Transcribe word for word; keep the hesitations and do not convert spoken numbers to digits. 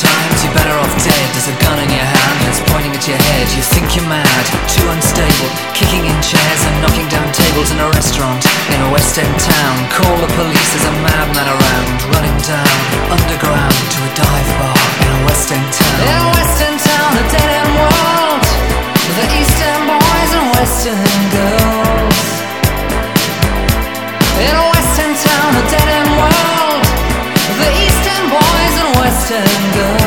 Sometimes you're better off dead. There's a gun in your hand and it's pointing at your head. You think you're mad, too unstable, kicking in chairs and knocking down tables in a restaurant in a West End town. Call the police, there's a madman around, running down underground to a dive bar in a West End town. In a West End town, a dead end world, the East End boys and West End girls. In a West End town, a dead end world, the East End boys and West End girls.